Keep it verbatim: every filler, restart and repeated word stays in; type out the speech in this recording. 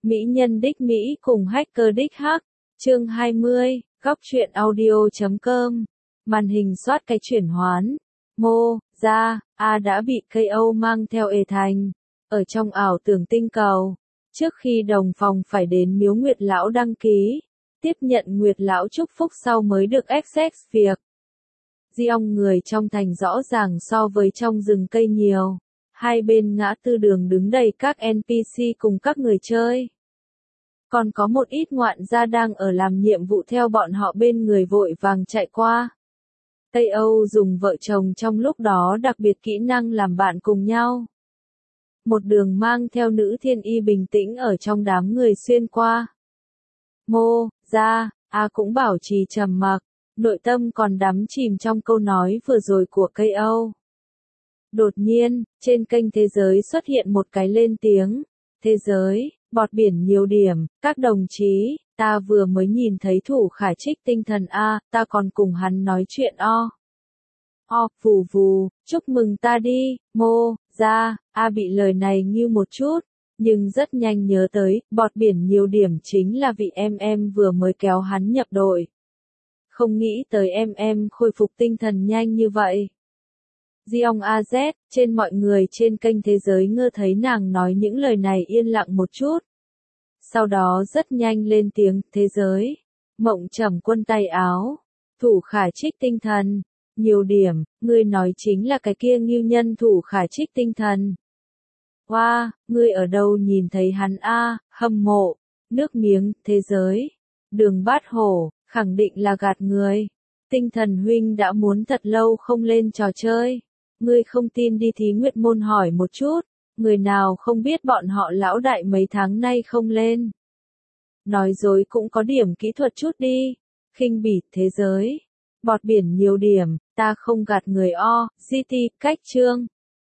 Mỹ nhân đích Mỹ cùng hacker đích hack, chương hai mươi, góc truyện audio chấm com. Màn hình soát cái chuyển hoán. Mô, ra, A đã bị cây Âu mang theo ề thành. Ở trong ảo tưởng tinh cầu. Trước khi đồng phòng phải đến miếu Nguyệt Lão đăng ký. Tiếp nhận Nguyệt Lão chúc phúc sau mới được access việc. Di ong người trong thành rõ ràng so với trong rừng cây nhiều. Hai bên ngã tư đường đứng đầy các en pê xê cùng các người chơi. Còn có một ít ngoạn gia đang ở làm nhiệm vụ theo bọn họ bên người vội vàng chạy qua. Tây Âu dùng vợ chồng trong lúc đó đặc biệt kỹ năng làm bạn cùng nhau. Một đường mang theo nữ thiên y bình tĩnh ở trong đám người xuyên qua. Mô, ra, A cũng bảo trì trầm mặc, nội tâm còn đắm chìm trong câu nói vừa rồi của cây Âu. Đột nhiên, trên kênh thế giới xuất hiện một cái lên tiếng. Thế giới, bọt biển nhiều điểm, các đồng chí, ta vừa mới nhìn thấy thủ khải trích tinh thần A, ta còn cùng hắn nói chuyện o. O, vù vù, chúc mừng ta đi, mô, ra, A bị lời này như một chút, nhưng rất nhanh nhớ tới, bọt biển nhiều điểm chính là vị em em vừa mới kéo hắn nhập đội. Không nghĩ tới em em khôi phục tinh thần nhanh như vậy. Giong a zét, trên mọi người trên kênh thế giới ngơ thấy nàng nói những lời này yên lặng một chút. Sau đó rất nhanh lên tiếng, thế giới. Mộng trầm quân tay áo. Thủ khải trích tinh thần. Nhiều điểm, ngươi nói chính là cái kia ngưu nhân thủ khải trích tinh thần. Wow, ngươi ở đâu nhìn thấy hắn a, hâm mộ. Nước miếng, thế giới. Đường bát hổ, khẳng định là gạt người. Tinh thần huynh đã muốn thật lâu không lên trò chơi. Ngươi không tin đi thí nguyệt môn hỏi một chút, người nào không biết bọn họ lão đại mấy tháng nay không lên. Nói dối cũng có điểm kỹ thuật chút đi, khinh bỉ thế giới, bọt biển nhiều điểm, ta không gạt người o, giê tê, cách chương,